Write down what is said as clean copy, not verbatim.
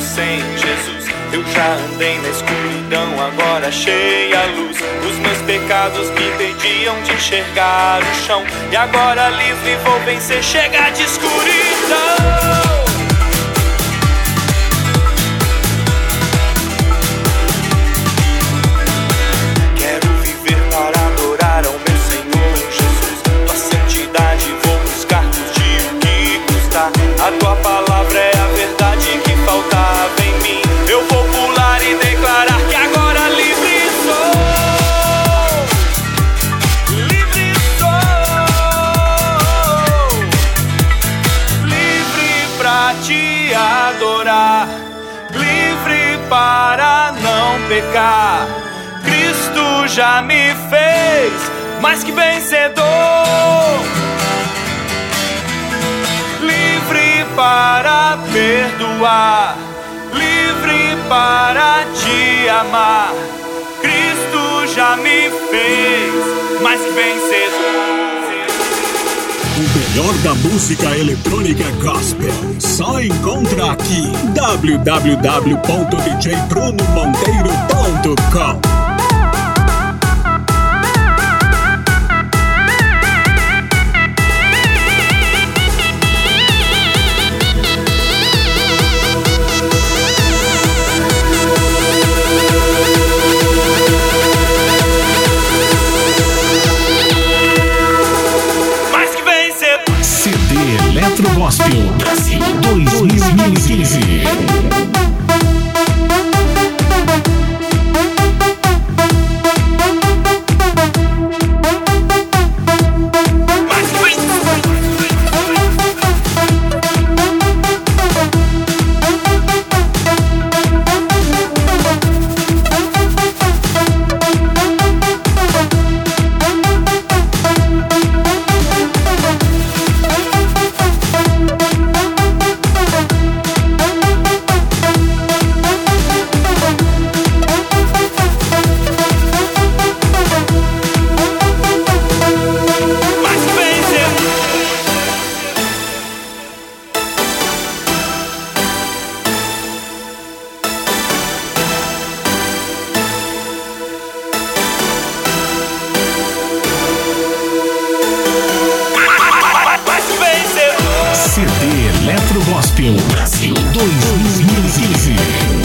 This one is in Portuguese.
sem Jesus. Eu já andei na escuridão, agora achei a luz. Os meus pecados me impediam de enxergar o chão, e agora livre vou vencer, chega de escuridão. A tua palavra é a verdade que faltava em mim. Eu vou pular e declarar que agora livre sou. Livre sou. Livre pra te adorar. Livre para não pecar. Cristo já me fez mais que vencedor. Para perdoar, livre para te amar. Cristo já me fez mais que vencedor. O melhor da música eletrônica gospel só encontra aqui. www.djbrunomonteiro.com. Eletro Gospel Brasil 2015. CD Eletro Gospel Brasil 2015.